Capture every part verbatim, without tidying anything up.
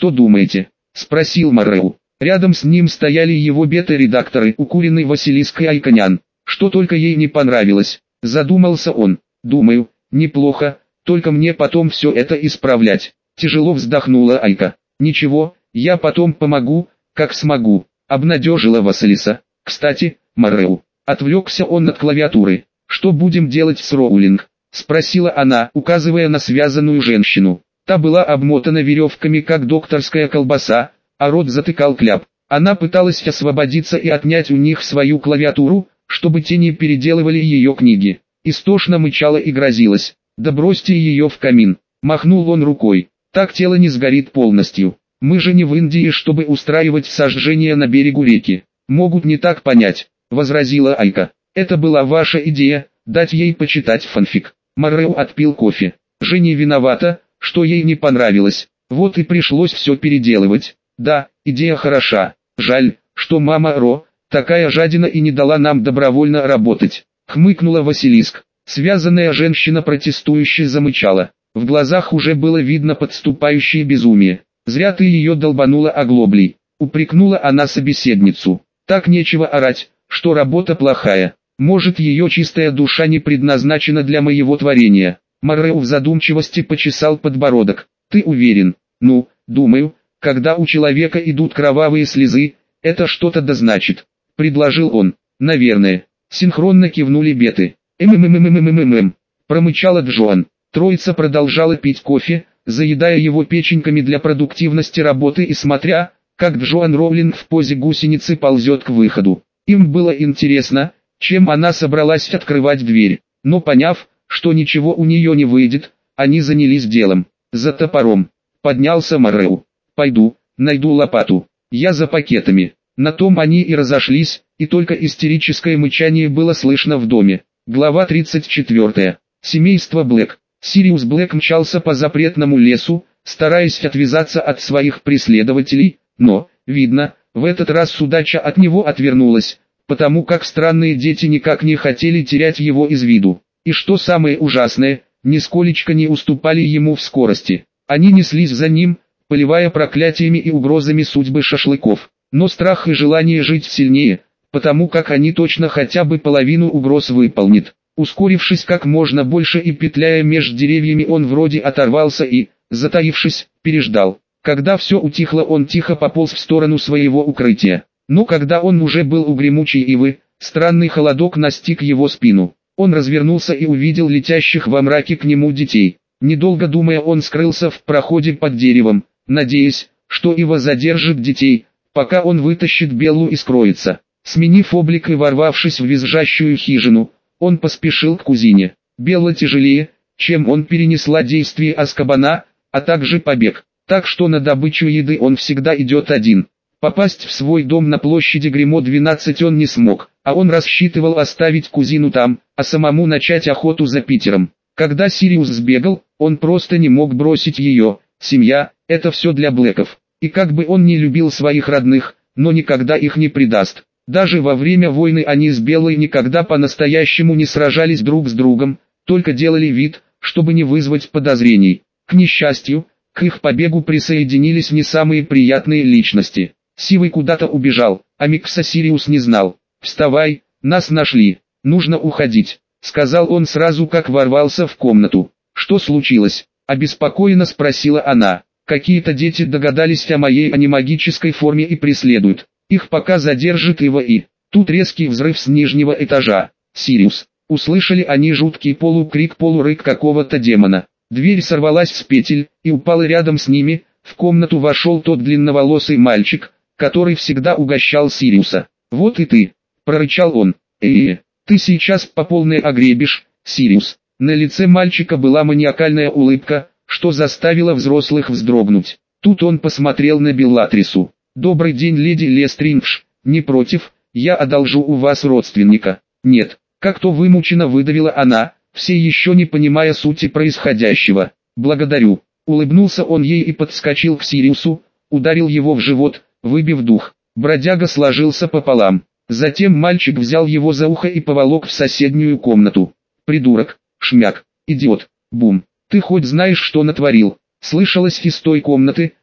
что думаете?» – спросил Морреу. Рядом с ним стояли его бета-редакторы, укуренный Василиск и Айконян. Что только ей не понравилось, задумался он. «Думаю, неплохо, только мне потом все это исправлять». Тяжело вздохнула Айка. «Ничего, я потом помогу, как смогу», – обнадежила Василиса. «Кстати, Морреу», – отвлекся он от клавиатуры. «Что будем делать с Роулинг?» – спросила она, указывая на связанную женщину. Та была обмотана веревками, как докторская колбаса, а рот затыкал кляп. Она пыталась освободиться и отнять у них свою клавиатуру, чтобы те не переделывали ее книги. Истошно мычала и грозилась. «Да бросьте ее в камин», – махнул он рукой. «Так тело не сгорит полностью. Мы же не в Индии, чтобы устраивать сожжение на берегу реки». «Могут не так понять», – возразила Айка. «Это была ваша идея, дать ей почитать фанфик». Морреу отпил кофе. «Женя виновата, что ей не понравилось. Вот и пришлось все переделывать. Да, идея хороша. Жаль, что мама Ро, такая жадина и не дала нам добровольно работать», — хмыкнула Василиск. Связанная женщина протестующе замычала. В глазах уже было видно подступающее безумие. «Зря ты ее долбанула оглоблей», — упрекнула она собеседницу. «Так нечего орать, что работа плохая. Может, ее чистая душа не предназначена для моего творения». Морреу в задумчивости почесал подбородок. «Ты уверен?» «Ну, думаю, когда у человека идут кровавые слезы, это что-то да значит», — предложил он. «Наверное». Синхронно кивнули беты. «Эм-эм-эм-эм-эм-эм-эм», промычала Джоан. Троица продолжала пить кофе, заедая его печеньками для продуктивности работы и смотря, как Джоан Роулинг в позе гусеницы ползет к выходу. Им было интересно, чем она собралась открывать дверь, но поняв, что ничего у нее не выйдет, они занялись делом. За топором. Поднялся Морреу. «Пойду, найду лопату. Я за пакетами». На том они и разошлись, и только истерическое мычание было слышно в доме. Глава тридцать четвёртая. Семейство Блэк. Сириус Блэк мчался по запретному лесу, стараясь отвязаться от своих преследователей, но, видно, в этот раз удача от него отвернулась, потому как странные дети никак не хотели терять его из виду. И что самое ужасное, нисколечко не уступали ему в скорости. Они неслись за ним, поливая проклятиями и угрозами судьбы шашлыков. Но страх и желание жить сильнее, потому как они точно хотя бы половину угроз выполнит. Ускорившись как можно больше и петляя между деревьями, он вроде оторвался и, затаившись, переждал. Когда все утихло, он тихо пополз в сторону своего укрытия. Но когда он уже был у гремучей ивы, странный холодок настиг его спину. Он развернулся и увидел летящих во мраке к нему детей. Недолго думая, он скрылся в проходе под деревом, надеясь, что ива задержит детей, пока он вытащит Беллу и скроется. Сменив облик и ворвавшись в визжащую хижину, он поспешил к кузине. Белла тяжелее, чем он, перенесла действие Азкабана, а также побег, так что на добычу еды он всегда идет один. Попасть в свой дом на площади Гримо двенадцать он не смог, а он рассчитывал оставить кузину там, а самому начать охоту за Питером. Когда Сириус сбегал, он просто не мог бросить ее. Семья – это все для Блэков. И как бы он ни любил своих родных, но никогда их не предаст. Даже во время войны они с Беллой никогда по-настоящему не сражались друг с другом, только делали вид, чтобы не вызвать подозрений. К несчастью, к их побегу присоединились не самые приятные личности. Сивый куда-то убежал, а Микса Сириус не знал. «Вставай, нас нашли, нужно уходить», — сказал он сразу, как ворвался в комнату. «Что случилось?» — обеспокоенно спросила она. «Какие-то дети догадались о моей анимагической форме и преследуют. Их пока задержит Ива и...» Тут резкий взрыв с нижнего этажа. «Сириус!» Услышали они жуткий полукрик-полурык какого-то демона. Дверь сорвалась с петель, и упала рядом с ними. В комнату вошел тот длинноволосый мальчик, который всегда угощал Сириуса. «Вот и ты!» — прорычал он. «Э-э, ты сейчас по полной огребешь, Сириус!» На лице мальчика была маниакальная улыбка, что заставило взрослых вздрогнуть. Тут он посмотрел на Беллатрису. «Добрый день, леди Лестрингш, не против, я одолжу у вас родственника?» «Нет», — как-то вымученно выдавила она, все еще не понимая сути происходящего. «Благодарю», — улыбнулся он ей и подскочил к Сириусу, ударил его в живот, выбив дух. Бродяга сложился пополам. Затем мальчик взял его за ухо и поволок в соседнюю комнату. «Придурок, шмяк, идиот, бум, ты хоть знаешь, что натворил?» Слышалось из той комнаты,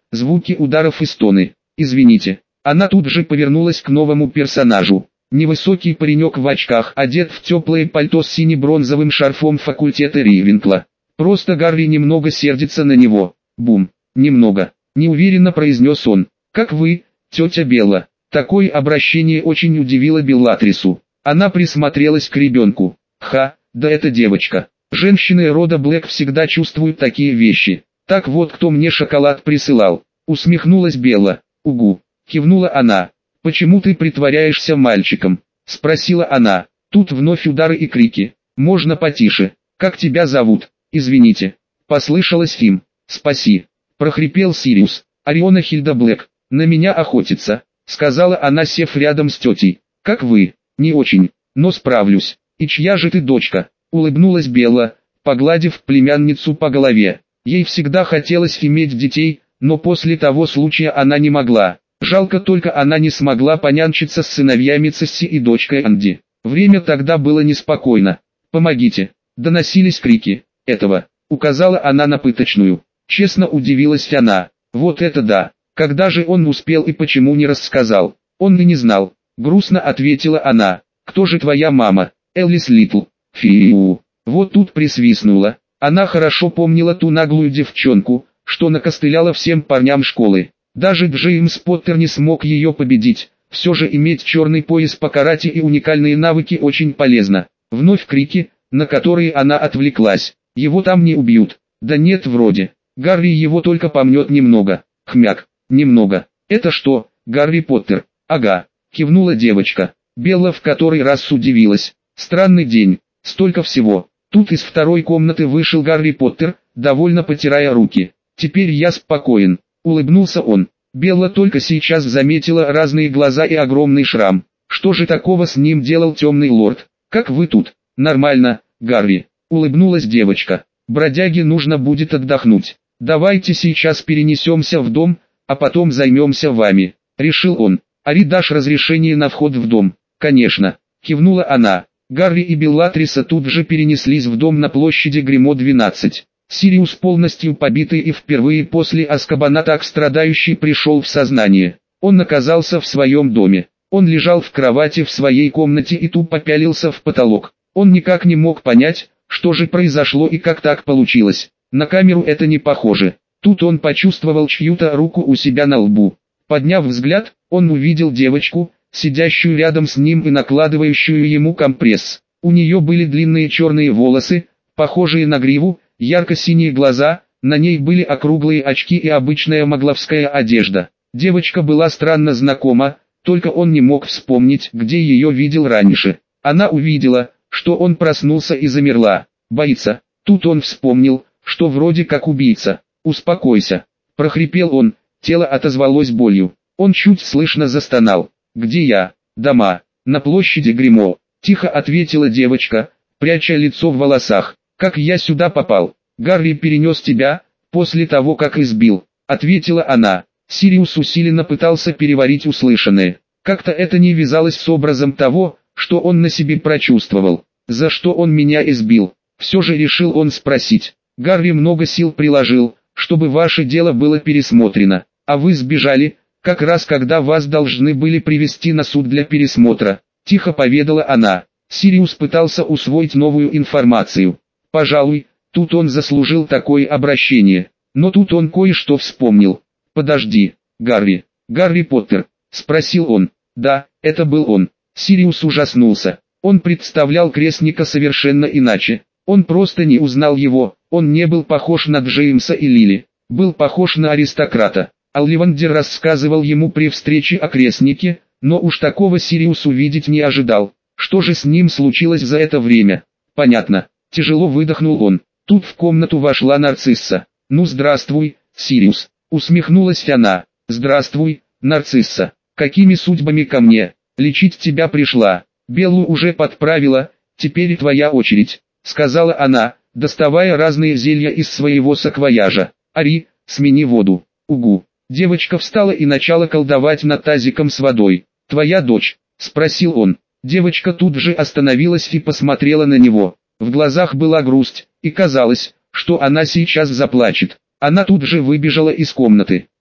звуки ударов и стоны. «Извините». Она тут же повернулась к новому персонажу. Невысокий паренек в очках, одет в теплое пальто с сине-бронзовым шарфом факультета Ривенкла. Просто Гарри немного сердится на него. Бум. Немного. Неуверенно произнес он. «Как вы, тетя Белла?» Такое обращение очень удивило Беллатрису. Она присмотрелась к ребенку. Ха, да это девочка. Женщины рода Блэк всегда чувствуют такие вещи. Так вот кто мне шоколад присылал. Усмехнулась Белла. Угу. Кивнула она. «Почему ты притворяешься мальчиком?» Спросила она. Тут вновь удары и крики. «Можно потише? Как тебя зовут?» «Извините». Послышалось им. «Спаси». Прохрипел Сириус. «Ориона Хильда Блэк. На меня охотится», сказала она, сев рядом с тетей. «Как вы?» «Не очень, но справлюсь». «И чья же ты дочка?» Улыбнулась Белла, погладив племянницу по голове. Ей всегда хотелось иметь детей, но после того случая она не могла. Жалко только она не смогла понянчиться с сыновьями Цесси и дочкой Анди. Время тогда было неспокойно. «Помогите!» Доносились крики. «Этого!» Указала она на пыточную. Честно удивилась она. «Вот это да! Когда же он успел и почему не рассказал?» «Он и не знал», грустно ответила она. «Кто же твоя мама?» «Элвис Литл». «Фиу!» Вот тут присвистнула. Она хорошо помнила ту наглую девчонку, что накостыляла всем парням школы. Даже Джеймс Поттер не смог ее победить. Все же иметь черный пояс по карате и уникальные навыки очень полезно. Вновь крики, на которые она отвлеклась. «Его там не убьют». «Да нет, вроде. Гарри его только помнет немного». «Хмяк. Немного. Это что, Гарри Поттер?» «Ага», кивнула девочка. Белла в который раз удивилась. Странный день. Столько всего. Тут из второй комнаты вышел Гарри Поттер, довольно потирая руки. «Теперь я спокоен», улыбнулся он. Белла только сейчас заметила разные глаза и огромный шрам. Что же такого с ним делал темный лорд? «Как вы тут?» «Нормально, Гарри», улыбнулась девочка. «Бродяге нужно будет отдохнуть. Давайте сейчас перенесемся в дом, а потом займемся вами», решил он. «Ари, дашь разрешение на вход в дом?» «Конечно», кивнула она. Гарри и Беллатриса тут же перенеслись в дом на площади Гримо двенадцать. Сириус, полностью побитый и впервые после Азкабана так страдающий, пришел в сознание. Он оказался в своем доме. Он лежал в кровати в своей комнате и тупо пялился в потолок. Он никак не мог понять, что же произошло и как так получилось. На камеру это не похоже. Тут он почувствовал чью-то руку у себя на лбу. Подняв взгляд, он увидел девочку, сидящую рядом с ним и накладывающую ему компресс. У нее были длинные черные волосы, похожие на гриву, ярко-синие глаза, на ней были округлые очки и обычная магловская одежда. Девочка была странно знакома, только он не мог вспомнить, где ее видел раньше. Она увидела, что он проснулся и замерла. Боится. Тут он вспомнил, что вроде как убийца. «Успокойся», прохрипел он, тело отозвалось болью. Он чуть слышно застонал. «Где я?» «Дома. На площади Гримо», тихо ответила девочка, пряча лицо в волосах. «Как я сюда попал?» «Гарри перенес тебя, после того как избил», ответила она. Сириус усиленно пытался переварить услышанное. Как-то это не вязалось с образом того, что он на себе прочувствовал. «За что он меня избил?» Все же решил он спросить. «Гарри много сил приложил, чтобы ваше дело было пересмотрено, а вы сбежали, как раз когда вас должны были привести на суд для пересмотра», тихо поведала она. Сириус пытался усвоить новую информацию. Пожалуй, тут он заслужил такое обращение. Но тут он кое-что вспомнил. «Подожди, Гарри, Гарри Поттер?» спросил он. Да, это был он. Сириус ужаснулся. Он представлял крестника совершенно иначе. Он просто не узнал его. Он не был похож на Джеймса и Лили. Был похож на аристократа. Олливандер рассказывал ему при встрече о крестнике, но уж такого Сириус увидеть не ожидал. Что же с ним случилось за это время? Понятно. Тяжело выдохнул он. Тут в комнату вошла Нарцисса. «Ну здравствуй, Сириус», усмехнулась она. «Здравствуй, Нарцисса. Какими судьбами ко мне? Лечить тебя пришла. Беллу уже подправила, теперь твоя очередь», сказала она, доставая разные зелья из своего саквояжа. «Ари, смени воду». «Угу». Девочка встала и начала колдовать над тазиком с водой. «Твоя дочь?» спросил он. Девочка тут же остановилась и посмотрела на него. В глазах была грусть, и казалось, что она сейчас заплачет. Она тут же выбежала из комнаты.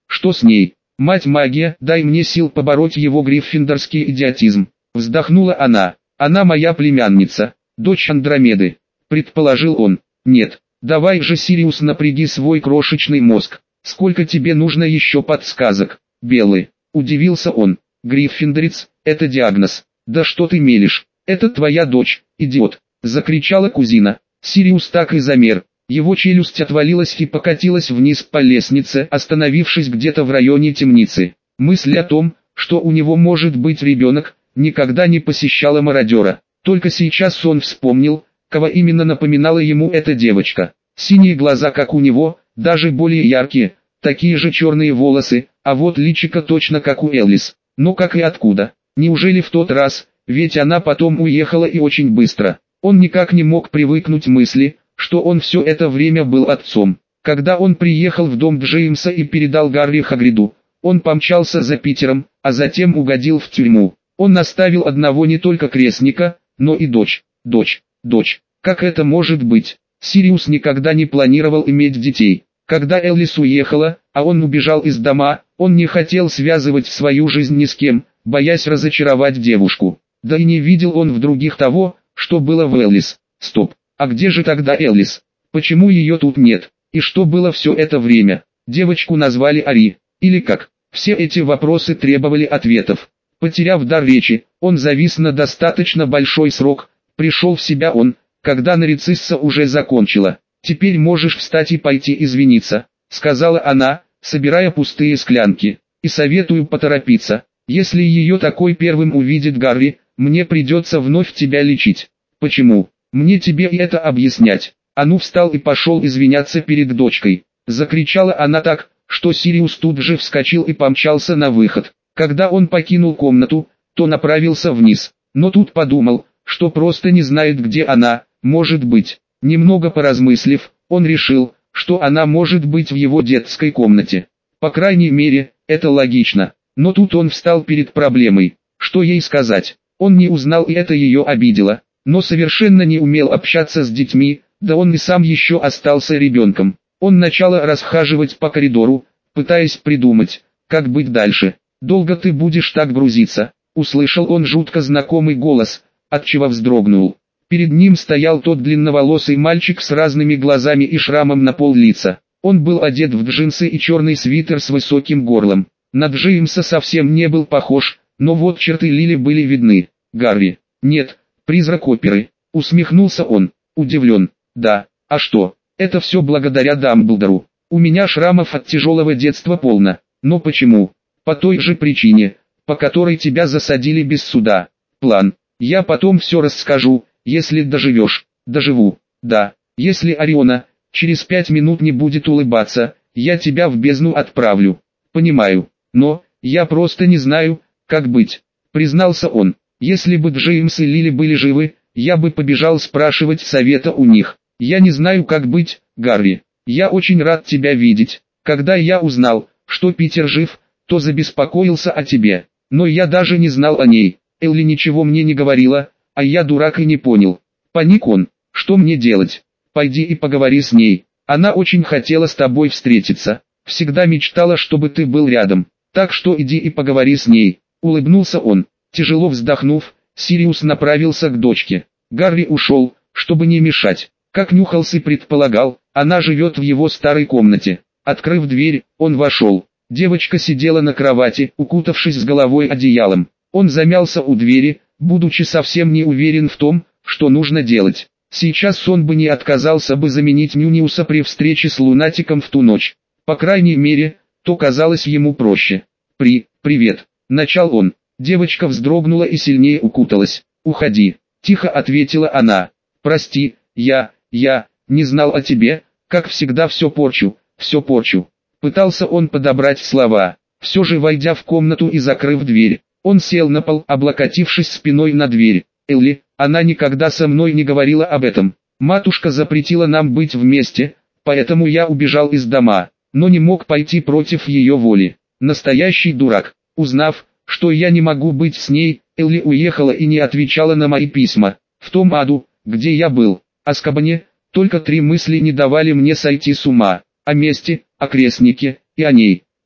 Что с ней? Мать-магия, дай мне сил побороть его гриффиндорский идиотизм. Вздохнула она. Она моя племянница, дочь Андромеды. Предположил он. Нет, давай же, Сириус, напряги свой крошечный мозг. Сколько тебе нужно еще подсказок? Белый. Удивился он. Гриффиндорец, это диагноз. Да что ты мелешь? Это твоя дочь, идиот. Закричала кузина. Сириус так и замер. Его челюсть отвалилась и покатилась вниз по лестнице, остановившись где-то в районе темницы. Мысль о том, что у него может быть ребенок, никогда не посещала мародера. Только сейчас он вспомнил, кого именно напоминала ему эта девочка. Синие глаза, как у него, даже более яркие, такие же черные волосы, а вот личико точно как у Элис. Но как и откуда? Неужели в тот раз, ведь она потом уехала и очень быстро. Он никак не мог привыкнуть к мысли, что он все это время был отцом. Когда он приехал в дом Джеймса и передал Гарри Хагриду, он помчался за Питером, а затем угодил в тюрьму. Он оставил одного не только крестника, но и дочь, дочь, дочь. Как это может быть? Сириус никогда не планировал иметь детей. Когда Элис уехала, а он убежал из дома, он не хотел связывать свою жизнь ни с кем, боясь разочаровать девушку. Да и не видел он в других того, что было в Элис. Стоп, а где же тогда Элис? Почему ее тут нет? И что было все это время? Девочку назвали Ари, или как? Все эти вопросы требовали ответов. Потеряв дар речи, он завис на достаточно большой срок. Пришел в себя он, когда Нарцисса уже закончила. «Теперь можешь встать и пойти извиниться», — сказала она, собирая пустые склянки. «И советую поторопиться. Если ее такой первым увидит Гарри, мне придется вновь тебя лечить». «Почему? Мне тебе и это объяснять». А ну, встал и пошел извиняться перед дочкой. Закричала она так, что Сириус тут же вскочил и помчался на выход. Когда он покинул комнату, то направился вниз, но тут подумал, что просто не знает, где она, может быть. Немного поразмыслив, он решил, что она может быть в его детской комнате. По крайней мере, это логично. Но тут он встал перед проблемой. Что ей сказать? Он не узнал, и это ее обидело, но совершенно не умел общаться с детьми, да он и сам еще остался ребенком. Он начал расхаживать по коридору, пытаясь придумать, как быть дальше. «Долго ты будешь так грузиться?» — услышал он жутко знакомый голос, отчего вздрогнул. Перед ним стоял тот длинноволосый мальчик с разными глазами и шрамом на пол лица. Он был одет в джинсы и черный свитер с высоким горлом. На Джеймса совсем не был похож, но вот черты Лили были видны. «Гарри». «Нет, призрак оперы», — усмехнулся он, удивлен. «Да, а что? Это все благодаря Дамблдору. У меня шрамов от тяжелого детства полно. Но почему? По той же причине, по которой тебя засадили без суда. План. Я потом все расскажу, если доживешь». «Доживу. Да. Если Ориона через пять минут не будет улыбаться, я тебя в бездну отправлю». «Понимаю. Но я просто не знаю, как быть», — признался он. «Если бы Джеймс и Лили были живы, я бы побежал спрашивать совета у них. Я не знаю, как быть, Гарри. Я очень рад тебя видеть. Когда я узнал, что Питер жив, то забеспокоился о тебе. Но я даже не знал о ней. Элли ничего мне не говорила, а я дурак и не понял». Паник он. «Что мне делать? Пойди и поговори с ней. Она очень хотела с тобой встретиться. Всегда мечтала, чтобы ты был рядом. Так что иди и поговори с ней». Улыбнулся он. Тяжело вздохнув, Сириус направился к дочке. Гарри ушел, чтобы не мешать. Как Нюхалс и предполагал, она живет в его старой комнате. Открыв дверь, он вошел. Девочка сидела на кровати, укутавшись с головой одеялом. Он замялся у двери, будучи совсем не уверен в том, что нужно делать. Сейчас он бы не отказался бы заменить Нюниуса при встрече с лунатиком в ту ночь. По крайней мере, то казалось ему проще. «При, привет», — начал он. Девочка вздрогнула и сильнее укуталась. «Уходи», — тихо ответила она. «Прости, я, я, не знал о тебе, как всегда все порчу, все порчу». Пытался он подобрать слова. Все же, войдя в комнату и закрыв дверь, он сел на пол, облокотившись спиной на дверь. «Элли, она никогда со мной не говорила об этом. Матушка запретила нам быть вместе, поэтому я убежал из дома, но не мог пойти против ее воли. Настоящий дурак. Узнав, что я не могу быть с ней, Элли уехала и не отвечала на мои письма. В том аду, где я был, Азкабане, только три мысли не давали мне сойти с ума. О месте, о крестнике и о ней.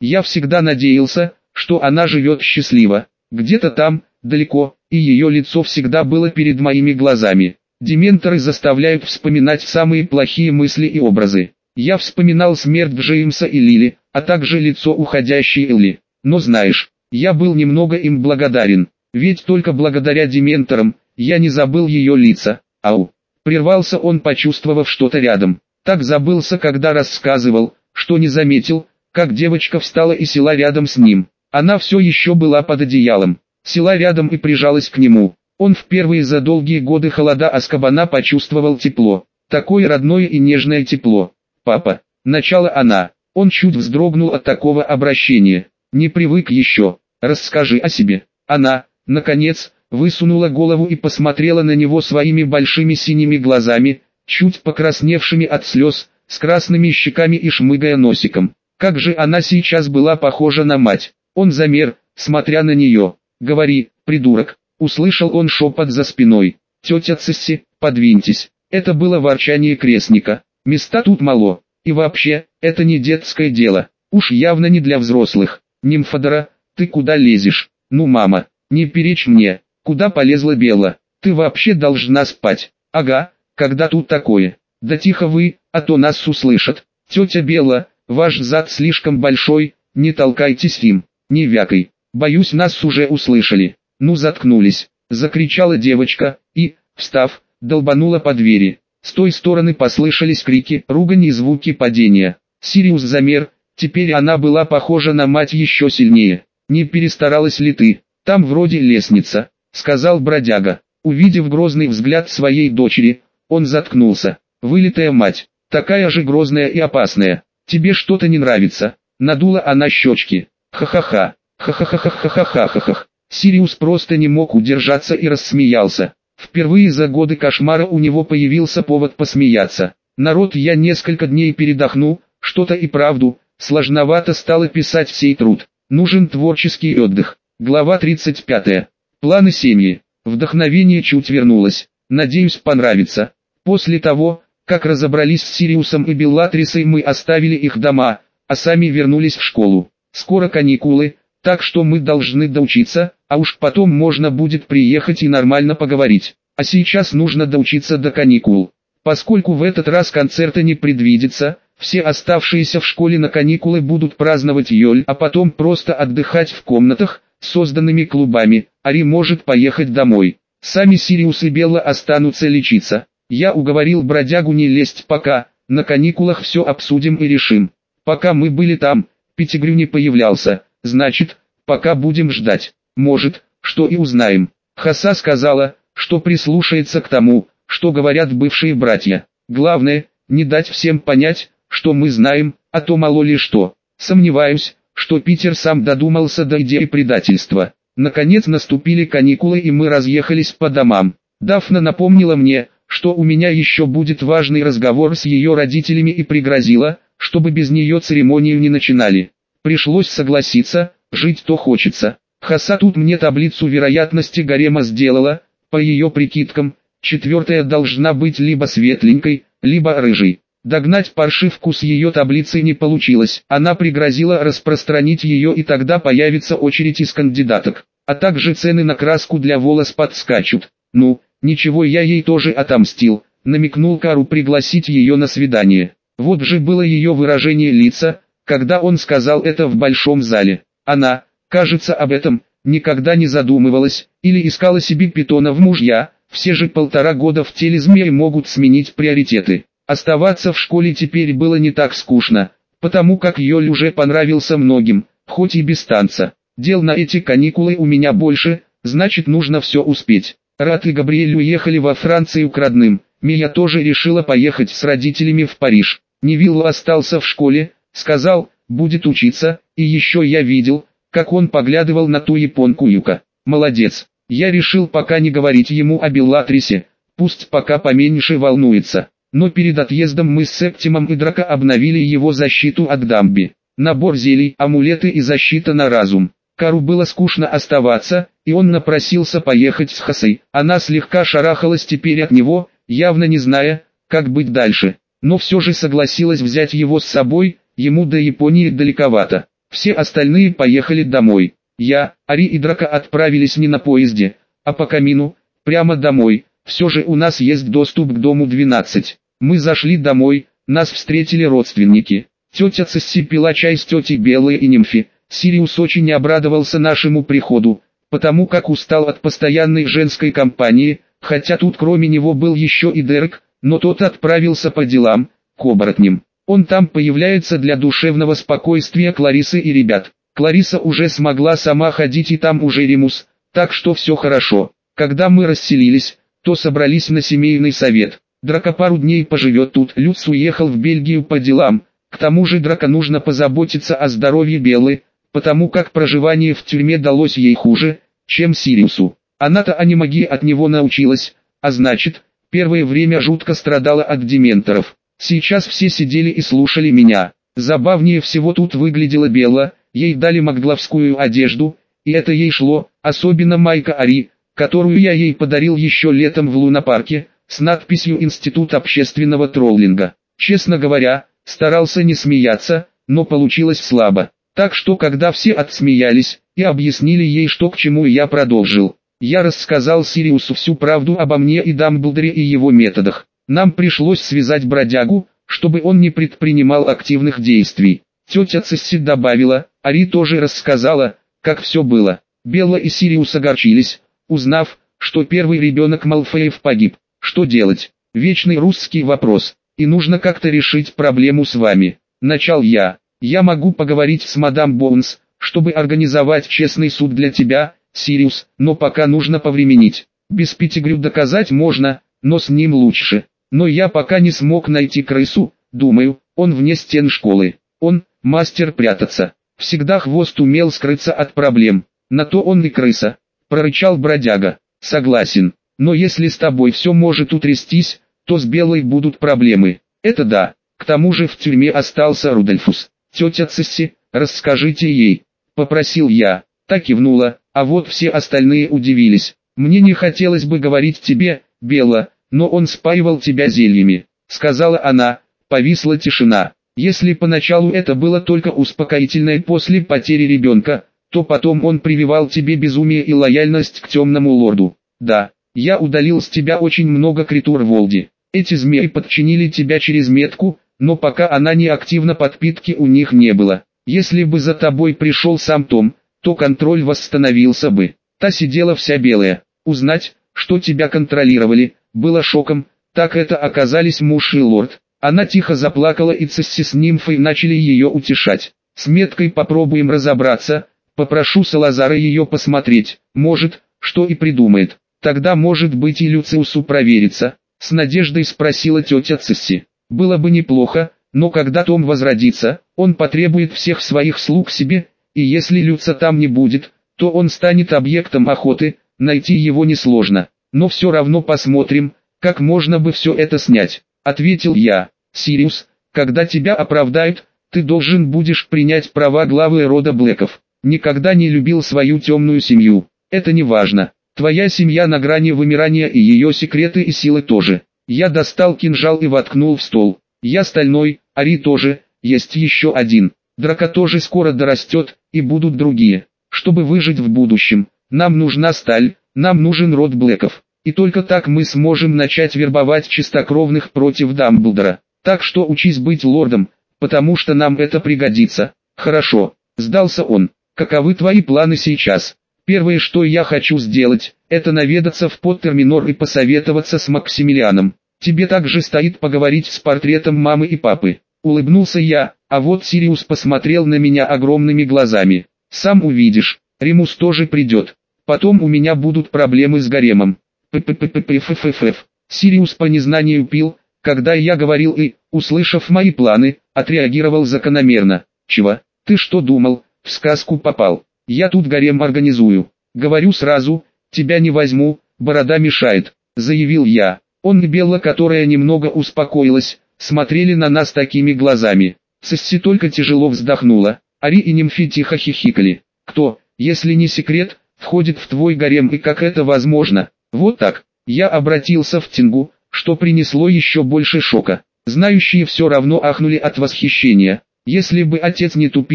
Я всегда надеялся, что она живет счастливо, где-то там, далеко, и ее лицо всегда было перед моими глазами. Дементоры заставляют вспоминать самые плохие мысли и образы. Я вспоминал смерть Джеймса и Лили, а также лицо уходящей Элли. Но знаешь, я был немного им благодарен, ведь только благодаря дементорам я не забыл ее лица. Ау! Прервался он, почувствовав что-то рядом. Так забылся, когда рассказывал, что не заметил, как девочка встала и села рядом с ним. Она все еще была под одеялом. Села рядом и прижалась к нему. Он впервые за долгие годы холода Азкабана почувствовал тепло. Такое родное и нежное тепло. «Папа», — начала она. Он чуть вздрогнул от такого обращения. «Не привык еще. Расскажи о себе». Она, наконец, высунула голову и посмотрела на него своими большими синими глазами, чуть покрасневшими от слез, с красными щеками и шмыгая носиком. Как же она сейчас была похожа на мать. Он замер, смотря на нее. «Говори, придурок», — услышал он шепот за спиной. «Тетя Цисси, подвиньтесь». Это было ворчание крестника. «Места тут мало. И вообще, это не детское дело. Уж явно не для взрослых. Нимфодора, ты куда лезешь? Ну, мама, не перечь мне. Куда полезла Белла? Ты вообще должна спать». «Ага, когда тут такое? Да тихо вы, а то нас услышат. Тетя Белла, ваш зад слишком большой, не толкайтесь им, не вякай. Боюсь, нас уже услышали». «Ну заткнулись», — закричала девочка, и, встав, долбанула по двери. С той стороны послышались крики, ругань и звуки падения. Сириус замер, теперь она была похожа на мать еще сильнее. «Не перестаралась ли ты? Там вроде лестница», — сказал бродяга. Увидев грозный взгляд своей дочери, он заткнулся. «Вылитая мать, такая же грозная и опасная. Тебе что-то не нравится?» Надула она щечки. «Ха-ха-ха, ха-ха-ха-ха-ха-ха-ха-ха». Сириус просто не мог удержаться и рассмеялся. Впервые за годы кошмара у него появился повод посмеяться. «Народ, я несколько дней передохну, что-то и правду, сложновато стало писать сей труд. Нужен творческий отдых». Глава тридцать пятая. Планы семьи. Вдохновение чуть вернулось. Надеюсь, понравится. После того, как разобрались с Сириусом и Беллатрисой, мы оставили их дома, а сами вернулись в школу. Скоро каникулы, так что мы должны доучиться, а уж потом можно будет приехать и нормально поговорить. А сейчас нужно доучиться до каникул. Поскольку в этот раз концерта не предвидится, все оставшиеся в школе на каникулы будут праздновать Йоль, а потом просто отдыхать в комнатах, созданными клубами. Ари может поехать домой. Сами Сириус и Белла останутся лечиться. Я уговорил бродягу не лезть пока, на каникулах все обсудим и решим. Пока мы были там, Петтигрю не появлялся, значит, пока будем ждать. Может, что и узнаем. Хаса сказала, что прислушается к тому, что говорят бывшие братья. Главное, не дать всем понять, что мы знаем, а то мало ли что. Сомневаюсь, что Питер сам додумался до идеи предательства. Наконец наступили каникулы и мы разъехались по домам. Дафна напомнила мне, что у меня еще будет важный разговор с ее родителями и пригрозила, чтобы без нее церемонию не начинали. Пришлось согласиться, жить то хочется. Хаса тут мне таблицу вероятности гарема сделала, по ее прикидкам, четвертая должна быть либо светленькой, либо рыжей. Догнать паршивку с ее таблицей не получилось, она пригрозила распространить ее и тогда появится очередь из кандидаток, а также цены на краску для волос подскачут. Ну, ничего, я ей тоже отомстил, намекнул Кару пригласить ее на свидание. Вот же было ее выражение лица, когда он сказал это в большом зале. Она, кажется, об этом никогда не задумывалась, или искала себе питона в мужья, все же полтора года в теле змеи могут сменить приоритеты. Оставаться в школе теперь было не так скучно, потому как Йоль уже понравился многим, хоть и без танца. Дел на эти каникулы у меня больше, значит нужно все успеть. Рат и Габриэль уехали во Францию к родным, Мия тоже решила поехать с родителями в Париж. Невилл остался в школе, сказал, будет учиться, и еще я видел, как он поглядывал на ту японку Юка. Молодец, я решил пока не говорить ему о Беллатрисе, пусть пока поменьше волнуется. Но перед отъездом мы с Септимом и Драко обновили его защиту от Дамби. Набор зелий, амулеты и защита на разум. Кару было скучно оставаться, и он напросился поехать с Хасой. Она слегка шарахалась теперь от него, явно не зная, как быть дальше. Но все же согласилась взять его с собой, ему до Японии далековато. Все остальные поехали домой. Я, Ари и Драка отправились не на поезде, а по камину, прямо домой. Все же у нас есть доступ к дому двенадцать. Мы зашли домой, нас встретили родственники. Тетя Цесси пила чай с тетей Белой и Нимфи. Сириус очень обрадовался нашему приходу, потому как устал от постоянной женской компании, хотя тут кроме него был еще и Дерек, но тот отправился по делам, к оборотням. Он там появляется для душевного спокойствия Кларисы и ребят. Клариса уже смогла сама ходить и там уже Римус, так что все хорошо. Когда мы расселились, то собрались на семейный совет. Драка пару дней поживет тут, Люц уехал в Бельгию по делам, к тому же Драка нужно позаботиться о здоровье Беллы, потому как проживание в тюрьме далось ей хуже, чем Сириусу. Она-то анимагии от него научилась, а значит, первое время жутко страдала от дементоров. Сейчас все сидели и слушали меня. Забавнее всего тут выглядела Белла, ей дали магловскую одежду, и это ей шло, особенно майка Ари, которую я ей подарил еще летом в лунопарке, с надписью «Институт общественного троллинга». Честно говоря, старался не смеяться, но получилось слабо. Так что когда все отсмеялись и объяснили ей что к чему, я продолжил. Я рассказал Сириусу всю правду обо мне и Дамблдоре и его методах. Нам пришлось связать бродягу, чтобы он не предпринимал активных действий. Тетя Цесси добавила, Ари тоже рассказала, как все было. Белла и Сириус огорчились, узнав, что первый ребенок Малфоев погиб. Что делать? Вечный русский вопрос. И нужно как-то решить проблему с вами. Начал я. Я могу поговорить с мадам Боунс, чтобы организовать честный суд для тебя, Сириус, но пока нужно повременить. Без Петтигрю доказать можно, но с ним лучше. Но я пока не смог найти крысу, думаю, он вне стен школы. Он, мастер прятаться. Всегда хвост умел скрыться от проблем. На то он и крыса. Прорычал бродяга. Согласен. Но если с тобой все может утрястись, то с Белой будут проблемы. Это да. К тому же в тюрьме остался Рудольфус. Тетя Цесси, расскажите ей. Попросил я. Та кивнула, а вот все остальные удивились. Мне не хотелось бы говорить тебе, Белла, но он спаивал тебя зельями. Сказала она. Повисла тишина. Если поначалу это было только успокоительное после потери ребенка, то потом он прививал тебе безумие и лояльность к темному лорду. Да. Я удалил с тебя очень много критур Волди. Эти змеи подчинили тебя через метку, но пока она не активна, подпитки у них не было. Если бы за тобой пришел сам Том, то контроль восстановился бы. Та сидела вся белая. Узнать, что тебя контролировали, было шоком, так это оказались муж и лорд. Она тихо заплакала, и Цесси с Нимфой начали ее утешать. С меткой попробуем разобраться, попрошу Салазара ее посмотреть, может, что и придумает. Тогда может быть и Люциусу проверится, с надеждой спросила тетя Цесси. Было бы неплохо, но когда Том возродится, он потребует всех своих слуг себе, и если Люца там не будет, то он станет объектом охоты, найти его несложно. Но все равно посмотрим, как можно бы все это снять, ответил я. Сириус, когда тебя оправдают, ты должен будешь принять права главы рода Блэков. Никогда не любил свою темную семью, это не важно. Твоя семья на грани вымирания, и ее секреты и силы тоже. Я достал кинжал и воткнул в стол. Я стальной, Ари тоже, есть еще один. Драка тоже скоро дорастет, и будут другие. Чтобы выжить в будущем, нам нужна сталь, нам нужен род Блэков. И только так мы сможем начать вербовать чистокровных против Дамблдора. Так что учись быть лордом, потому что нам это пригодится. Хорошо, сдался он. Каковы твои планы сейчас? Первое, что я хочу сделать, это наведаться в Поттерминор и посоветоваться с Максимилианом. Тебе также стоит поговорить с портретом мамы и папы. Улыбнулся я, а вот Сириус посмотрел на меня огромными глазами. Сам увидишь, Римус тоже придет. Потом у меня будут проблемы с гаремом. П-п-п-п-ф-ф-ф. Сириус по незнанию пил, когда я говорил и, услышав мои планы, отреагировал закономерно. Чего? Ты что думал, в сказку попал? Я тут гарем организую. Говорю сразу, тебя не возьму, борода мешает, заявил я. Он и Белла, которая немного успокоилась, смотрели на нас такими глазами. Цесси только тяжело вздохнула, Ари и Нимфи тихо хихикали. Кто, если не секрет, входит в твой гарем и как это возможно? Вот так. Я обратился в Тингу, что принесло еще больше шока. Знающие все равно ахнули от восхищения. Если бы отец не тупил,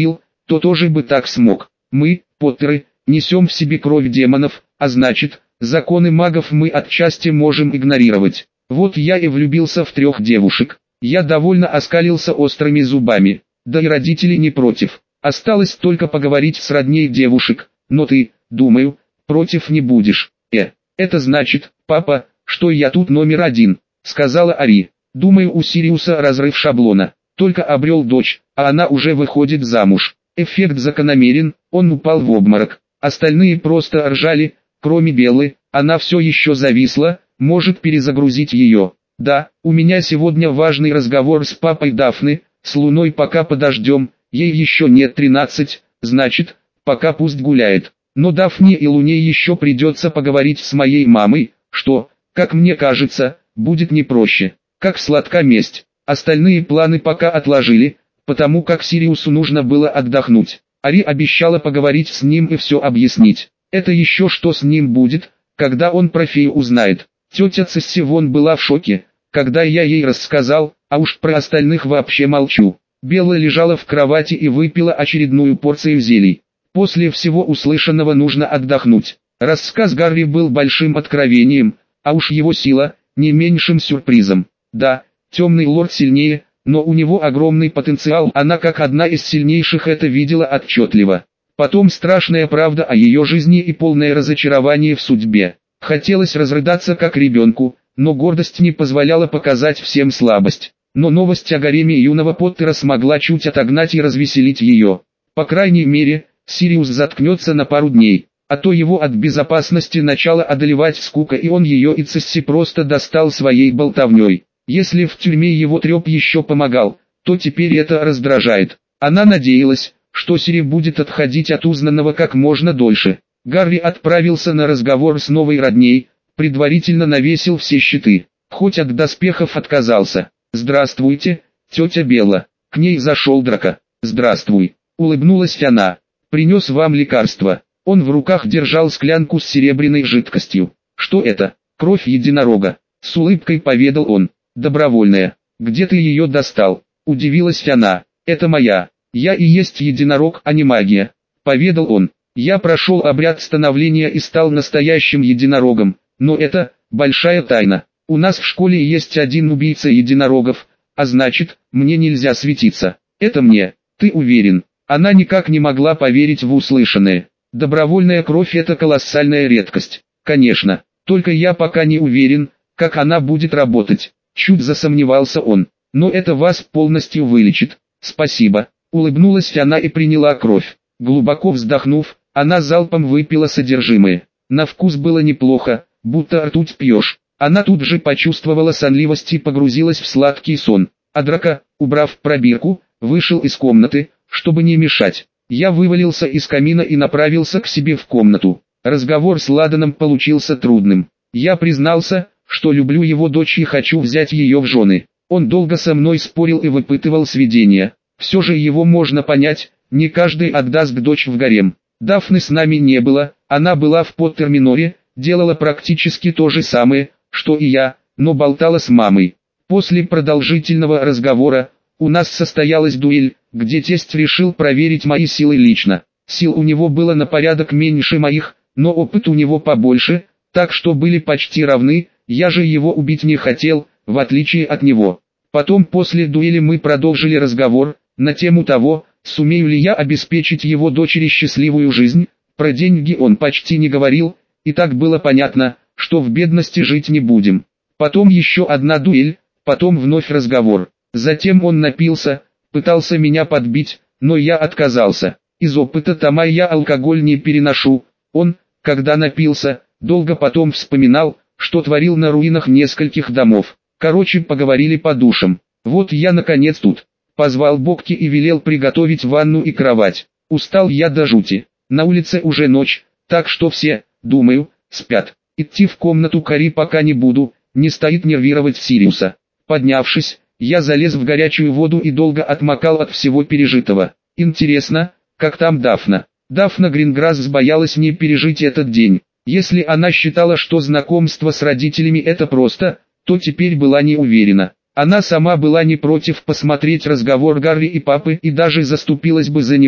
то тоже бы так смог. Мы, Поттеры, несем в себе кровь демонов, а значит, законы магов мы отчасти можем игнорировать. Вот я и влюбился в трех девушек. Я довольно оскалился острыми зубами. Да и родители не против. Осталось только поговорить с родней девушек. Но ты, думаю, против не будешь. Э, это значит, папа, что я тут номер один, сказала Ари. Думаю, у Сириуса разрыв шаблона. Только обрел дочь, а она уже выходит замуж. Эффект закономерен, он упал в обморок. Остальные просто ржали, кроме Беллы, она все еще зависла, может перезагрузить ее. Да, у меня сегодня важный разговор с папой Дафны, с Луной пока подождем, ей еще нет тринадцать, значит, пока пусть гуляет. Но Дафне и Луне еще придется поговорить с моей мамой, что, как мне кажется, будет не проще. Как сладка месть. Остальные планы пока отложили, потому как Сириусу нужно было отдохнуть. Ари обещала поговорить с ним и все объяснить. Это еще что с ним будет, когда он про фею узнает. Тетя Цесси вон была в шоке, когда я ей рассказал, а уж про остальных вообще молчу. Белла лежала в кровати и выпила очередную порцию зелий. После всего услышанного нужно отдохнуть. Рассказ Гарри был большим откровением, а уж его сила не меньшим сюрпризом. Да, темный лорд сильнее, но у него огромный потенциал, она как одна из сильнейших это видела отчетливо. Потом страшная правда о ее жизни и полное разочарование в судьбе. Хотелось разрыдаться как ребенку, но гордость не позволяла показать всем слабость. Но новость о гареме юного Поттера смогла чуть отогнать и развеселить ее. По крайней мере, Сириус заткнется на пару дней, а то его от безопасности начала одолевать скука, и он ее и Цесси просто достал своей болтовней. Если в тюрьме его треп еще помогал, то теперь это раздражает. Она надеялась, что Сири будет отходить от узнанного как можно дольше. Гарри отправился на разговор с новой родней, предварительно навесил все щиты, хоть от доспехов отказался. «Здравствуйте, тетя Белла». К ней зашел Драко. «Здравствуй», улыбнулась она. «Принес вам лекарство». Он в руках держал склянку с серебряной жидкостью. «Что это?» «Кровь единорога», с улыбкой поведал он. «Добровольная. Где ты ее достал?» Удивилась она. «Это моя. Я и есть единорог, а не магия», поведал он. «Я прошел обряд становления и стал настоящим единорогом, но это большая тайна. У нас в школе есть один убийца единорогов, а значит, мне нельзя светиться. Это мне. Ты уверен?» Она никак не могла поверить в услышанное. Добровольная кровь — это колоссальная редкость. Конечно, только я пока не уверен, как она будет работать. Чуть засомневался он. Но это вас полностью вылечит. Спасибо. Улыбнулась она и приняла кровь. Глубоко вздохнув, она залпом выпила содержимое. На вкус было неплохо, будто ртуть пьешь. Она тут же почувствовала сонливость и погрузилась в сладкий сон. А Драко, убрав пробирку, вышел из комнаты, чтобы не мешать. Я вывалился из камина и направился к себе в комнату. Разговор с Ладаном получился трудным. Я признался, что люблю его дочь и хочу взять ее в жены. Он долго со мной спорил и выпытывал сведения. Все же его можно понять, не каждый отдаст дочь в гарем. Дафны с нами не было, она была в Поттерминоре, делала практически то же самое, что и я, но болтала с мамой. После продолжительного разговора, у нас состоялась дуэль, где тесть решил проверить мои силы лично. Сил у него было на порядок меньше моих, но опыт у него побольше, так что были почти равны, я же его убить не хотел, в отличие от него. Потом после дуэли мы продолжили разговор, на тему того, сумею ли я обеспечить его дочери счастливую жизнь. Про деньги он почти не говорил, и так было понятно, что в бедности жить не будем. Потом еще одна дуэль, потом вновь разговор. Затем он напился, пытался меня подбить, но я отказался. Из опыта Тома я алкоголь не переношу. Он, когда напился, долго потом вспоминал, что творил на руинах нескольких домов. Короче, поговорили по душам. Вот я наконец тут. Позвал Бокки и велел приготовить ванну и кровать. Устал я до жути. На улице уже ночь, так что все, думаю, спят. Идти в комнату Кари пока не буду, не стоит нервировать Сириуса. Поднявшись, я залез в горячую воду и долго отмокал от всего пережитого. Интересно, как там Дафна? Дафна Гринграсс боялась не пережить этот день. Если она считала, что знакомство с родителями это просто, то теперь была не уверена. Она сама была не против посмотреть разговор Гарри и папы и даже заступилась бы за него,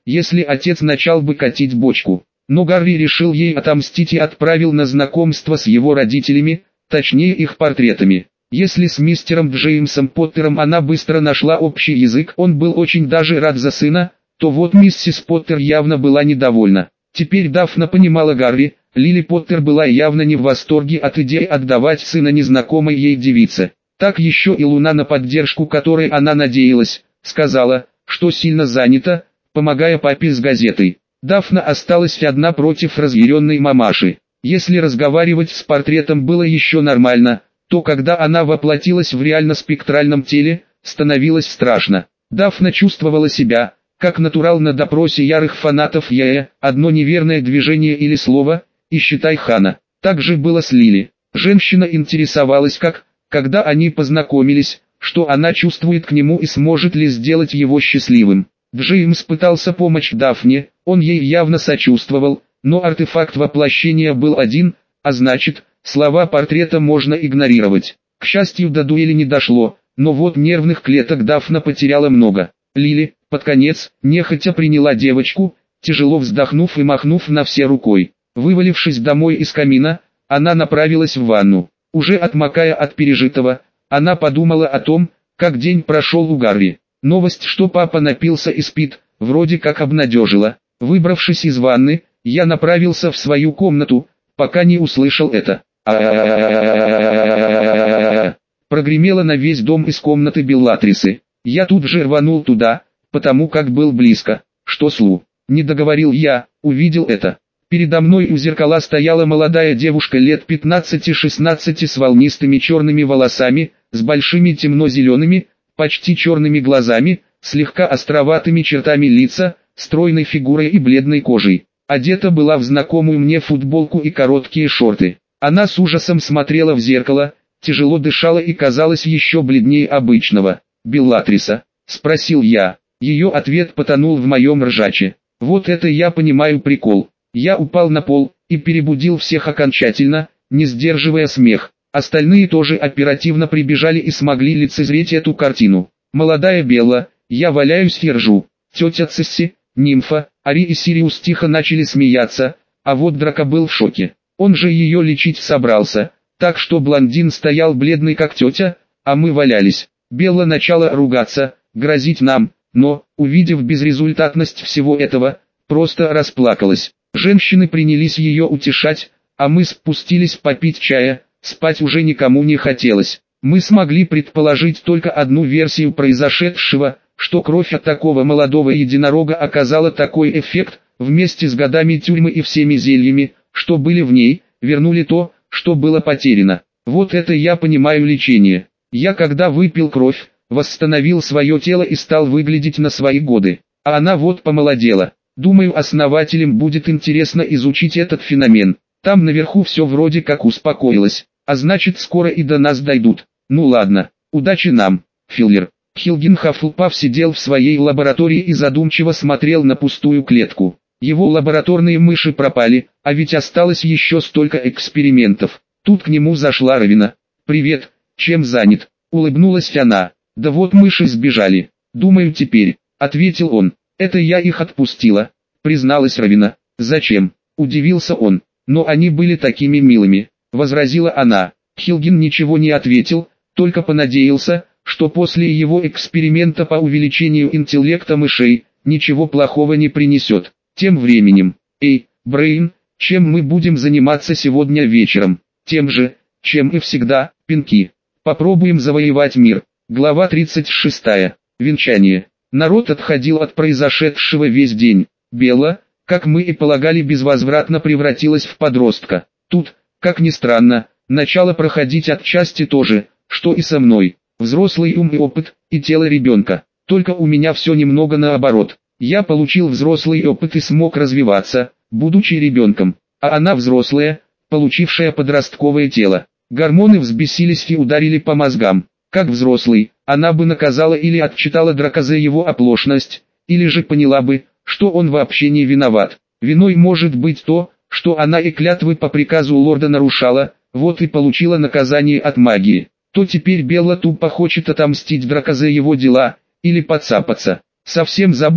если отец начал бы катить бочку. Но Гарри решил ей отомстить и отправил на знакомство с его родителями, точнее их портретами. Если с мистером Джеймсом Поттером она быстро нашла общий язык, он был очень даже рад за сына, то вот миссис Поттер явно была недовольна. Теперь Дафна понимала Гарри, Лили Поттер была явно не в восторге от идеи отдавать сына незнакомой ей девице. Так еще и Луна, на поддержку которой она надеялась, сказала, что сильно занята, помогая папе с газетой. Дафна осталась одна против разъяренной мамаши. Если разговаривать с портретом было еще нормально, то когда она воплотилась в реально-спектральном теле, становилось страшно. Дафна чувствовала себя, как натурал на допросе ярых фанатов Яя, одно неверное движение или слово, и считай хана. Так же было с Лили. Женщина интересовалась, как, когда они познакомились, что она чувствует к нему и сможет ли сделать его счастливым. Джеймс пытался помочь Дафне, он ей явно сочувствовал, но артефакт воплощения был один, а значит, слова портрета можно игнорировать. К счастью, до дуэли не дошло, но вот нервных клеток Дафна потеряла много. Лили, под конец, нехотя приняла девочку, тяжело вздохнув и махнув на все рукой. Вывалившись домой из камина, она направилась в ванну. Уже отмокая от пережитого, она подумала о том, как день прошел у Гарри. Новость, что папа напился и спит, вроде как обнадежила. Выбравшись из ванны, я направился в свою комнату, пока не услышал это. Прогремело на весь дом из комнаты Беллатрисы. Я тут же рванул туда, потому как был близко. Что слу? Не договорил я, увидел это. Передо мной у зеркала стояла молодая девушка лет пятнадцати-шестнадцати с волнистыми черными волосами, с большими темно-зелеными, почти черными глазами, слегка островатыми чертами лица, стройной фигурой и бледной кожей. Одета была в знакомую мне футболку и короткие шорты. Она с ужасом смотрела в зеркало, тяжело дышала и казалась еще бледнее обычного. «Беллатриса?» – спросил я. Ее ответ потонул в моем ржаче. Вот это я понимаю прикол. Я упал на пол и перебудил всех окончательно, не сдерживая смех. Остальные тоже оперативно прибежали и смогли лицезреть эту картину. Молодая Белла, я валяюсь и ржу. Тетя Цесси, Нимфа, Ари и Сириус тихо начали смеяться, а вот Драко был в шоке. Он же ее лечить собрался, так что блондин стоял бледный как тетя, а мы валялись. Белла начала ругаться, грозить нам, но, увидев безрезультатность всего этого, просто расплакалась. Женщины принялись ее утешать, а мы спустились попить чая. Спать уже никому не хотелось. Мы смогли предположить только одну версию произошедшего, что кровь от такого молодого единорога оказала такой эффект, вместе с годами тюрьмы и всеми зельями, что были в ней, вернули то, что было потеряно. Вот это я понимаю лечение. Я когда выпил кровь, восстановил свое тело и стал выглядеть на свои годы. А она вот помолодела. Думаю, основателям будет интересно изучить этот феномен. Там наверху все вроде как успокоилось. А значит, скоро и до нас дойдут. Ну ладно, удачи нам, Филлер. Хилгин Хаффлпаф сидел в своей лаборатории и задумчиво смотрел на пустую клетку. Его лабораторные мыши пропали, а ведь осталось еще столько экспериментов. Тут к нему зашла Равина. «Привет, чем занят?» — улыбнулась она. «Да вот мыши сбежали. Думаю теперь», — ответил он. «Это я их отпустила», — призналась Равина. «Зачем?» — удивился он. «Но они были такими милыми», — возразила она. Хилгин ничего не ответил, только понадеялся, что после его эксперимента по увеличению интеллекта мышей, ничего плохого не принесет. Тем временем, «Эй, Брейн, чем мы будем заниматься сегодня вечером?» «Тем же, чем и всегда, Пинки. Попробуем завоевать мир». Глава тридцать шестая. Венчание. Народ отходил от произошедшего весь день. Белла, как мы и полагали, безвозвратно превратилась в подростка. Тут, как ни странно, начало проходить отчасти то же, что и со мной. Взрослый ум и опыт, и тело ребенка. Только у меня все немного наоборот. Я получил взрослый опыт и смог развиваться, будучи ребенком. А она взрослая, получившая подростковое тело. Гормоны взбесились и ударили по мозгам. Как взрослый, она бы наказала или отчитала Драко за его оплошность, или же поняла бы, что он вообще не виноват. Виной может быть то, что она и клятвы по приказу лорда нарушала, вот и получила наказание от магии. То теперь Белла тупо хочет отомстить Драко за его дела, или подцапаться, совсем забыв,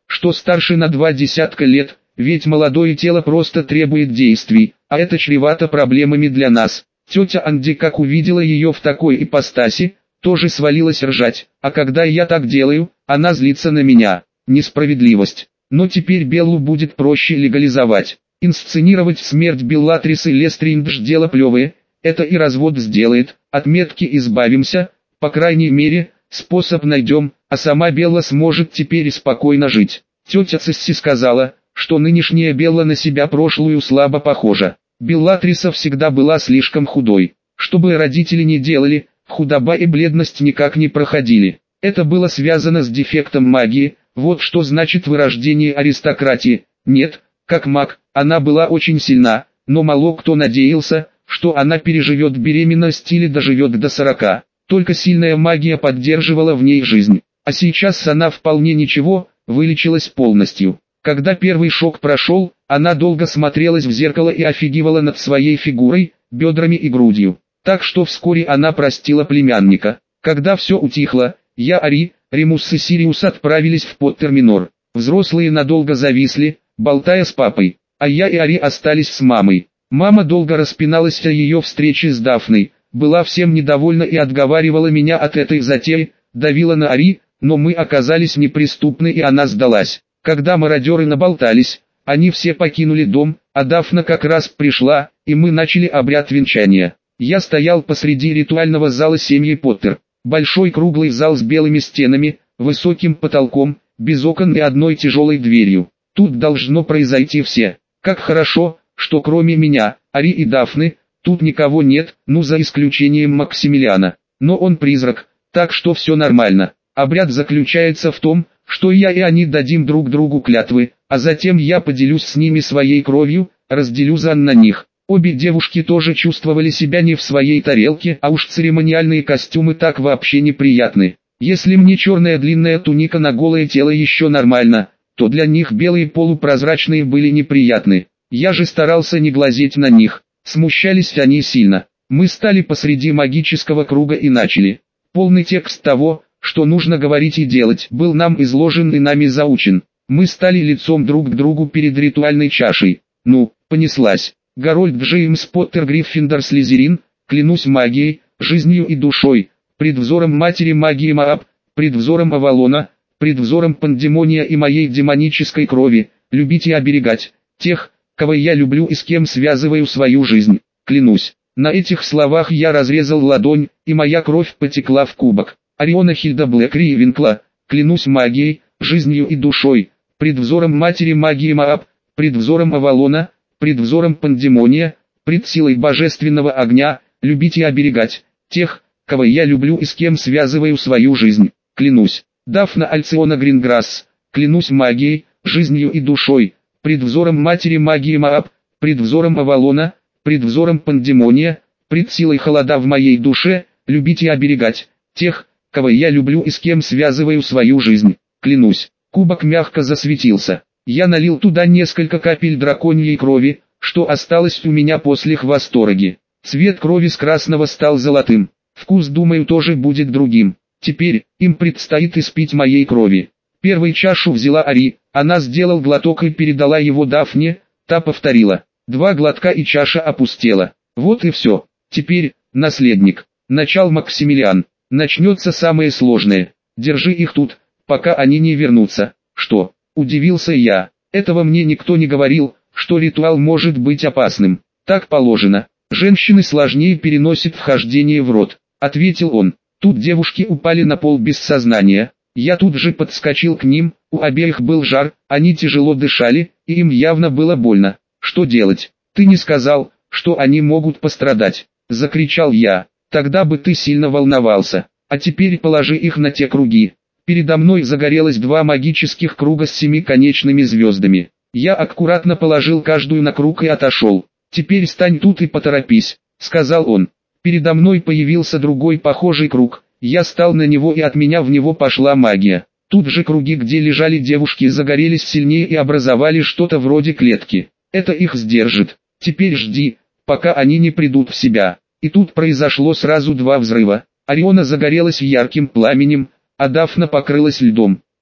что старше на два десятка лет, ведь молодое тело просто требует действий, а это чревато проблемами для нас. Тетя Анди, как увидела ее в такой ипостаси, тоже свалилась ржать, а когда я так делаю, она злится на меня. Несправедливость. Но теперь Беллу будет проще легализовать. Инсценировать смерть Беллатрисы Лестриндж дело плевое, это и развод сделает, от метки избавимся, по крайней мере, способ найдем, а сама Белла сможет теперь спокойно жить. Тетя Цесси сказала, что нынешняя Белла на себя прошлую слабо похожа. Беллатриса всегда была слишком худой. Что бы родители ни делали, худоба и бледность никак не проходили. Это было связано с дефектом магии, вот что значит вырождение аристократии. Нет, как маг, она была очень сильна, но мало кто надеялся, что она переживет беременность или доживет до сорока. Только сильная магия поддерживала в ней жизнь. А сейчас она вполне ничего, вылечилась полностью. Когда первый шок прошел, она долго смотрелась в зеркало и офигевала над своей фигурой, бедрами и грудью. Так что вскоре она простила племянника. Когда все утихло, я, Ари, Ремус и Сириус отправились в Поттерминор. Взрослые надолго зависли, болтая с папой, а я и Ари остались с мамой. Мама долго распиналась о ее встрече с Дафной, была всем недовольна и отговаривала меня от этой затеи, давила на Ари, но мы оказались неприступны и она сдалась. Когда мародеры наболтались, они все покинули дом, а Дафна как раз пришла, и мы начали обряд венчания. Я стоял посреди ритуального зала семьи Поттер. Большой круглый зал с белыми стенами, высоким потолком, без окон и одной тяжелой дверью. Тут должно произойти все. Как хорошо, что кроме меня, Ари и Дафны, тут никого нет, ну за исключением Максимилиана. Но он призрак, так что все нормально. Обряд заключается в том, что я и они дадим друг другу клятвы, а затем я поделюсь с ними своей кровью, разделю зан на них. Обе девушки тоже чувствовали себя не в своей тарелке, а уж церемониальные костюмы так вообще неприятны. Если мне черная длинная туника на голое тело еще нормально, то для них белые полупрозрачные были неприятны. Я же старался не глазеть на них, смущались они сильно. Мы стали посреди магического круга и начали. Полный текст того, что нужно говорить и делать, был нам изложен и нами заучен. Мы стали лицом друг к другу перед ритуальной чашей. Ну, понеслась. Гарольд Джеймс Поттер Гриффиндор Слизерин, клянусь магией, жизнью и душой, пред взором матери магии Мааб, пред взором Авалона, пред взором Пандемония и моей демонической крови, любить и оберегать тех, кого я люблю и с кем связываю свою жизнь, клянусь. На этих словах я разрезал ладонь, и моя кровь потекла в кубок. Ориона Хильда Блэк Ривенкла, клянусь магией, жизнью и душой, пред взором матери магии Мааб, пред взором Авалона, пред взором Пандемония, пред силой божественного огня, любить и оберегать тех, кого я люблю и с кем связываю свою жизнь, клянусь. Дафна Альциона Гринграсс, клянусь магией, жизнью и душой, пред взором матери магии Мааб, пред взором Авалона, пред взором Пандемония, пред силой холода в моей душе, любить и оберегать тех, кого я люблю и с кем связываю свою жизнь, клянусь. Кубок мягко засветился. Я налил туда несколько капель драконьей крови, что осталось у меня после хвостороги. Цвет крови с красного стал золотым. Вкус, думаю, тоже будет другим. Теперь, им предстоит испить моей крови. Первой чашу взяла Ари, она сделал глоток и передала его Дафне, та повторила. Два глотка и чаша опустела. Вот и все. Теперь, наследник. Начал Максимилиан. Начнется самое сложное. Держи их тут, пока они не вернутся. Что? Удивился я. Этого мне никто не говорил, что ритуал может быть опасным. Так положено. Женщины сложнее переносят вхождение в рот, ответил он. Тут девушки упали на пол без сознания. Я тут же подскочил к ним, у обеих был жар, они тяжело дышали, и им явно было больно. Что делать? Ты не сказал, что они могут пострадать, закричал я. Тогда бы ты сильно волновался. А теперь положи их на те круги. Передо мной загорелось два магических круга с семиконечными звездами. Я аккуратно положил каждую на круг и отошел. «Теперь стань тут и поторопись», — сказал он. Передо мной появился другой похожий круг. Я стал на него, и от меня в него пошла магия. Тут же круги, где лежали девушки, загорелись сильнее и образовали что-то вроде клетки. Это их сдержит. Теперь жди, пока они не придут в себя. И тут произошло сразу два взрыва. Ориона загорелась ярким пламенем, а Дафна покрылась льдом.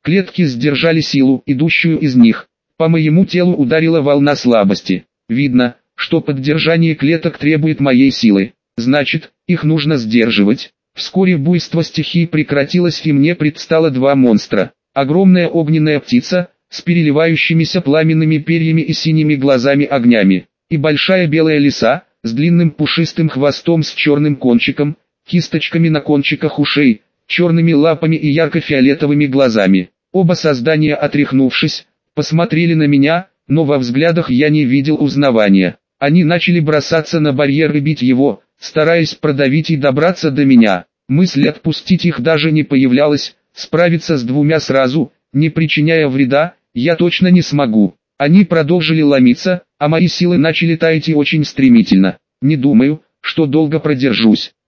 Клетки сдержали силу, идущую из них. По моему телу ударила волна слабости. Видно, что поддержание клеток требует моей силы. Значит, их нужно сдерживать. Вскоре буйство стихий прекратилось, и мне предстало два монстра. Огромная огненная птица, с переливающимися пламенными перьями и синими глазами огнями, и большая белая лиса, с длинным пушистым хвостом с черным кончиком, кисточками на кончиках ушей, черными лапами и ярко-фиолетовыми глазами. Оба создания, отряхнувшись, посмотрели на меня, но во взглядах я не видел узнавания. Они начали бросаться на барьер и бить его, стараясь продавить и добраться до меня. Мысль отпустить их даже не появлялась, справиться с двумя сразу, не причиняя вреда, я точно не смогу. Они продолжили ломиться, а мои силы начали таять и очень стремительно. Не думаю, что долго продержусь.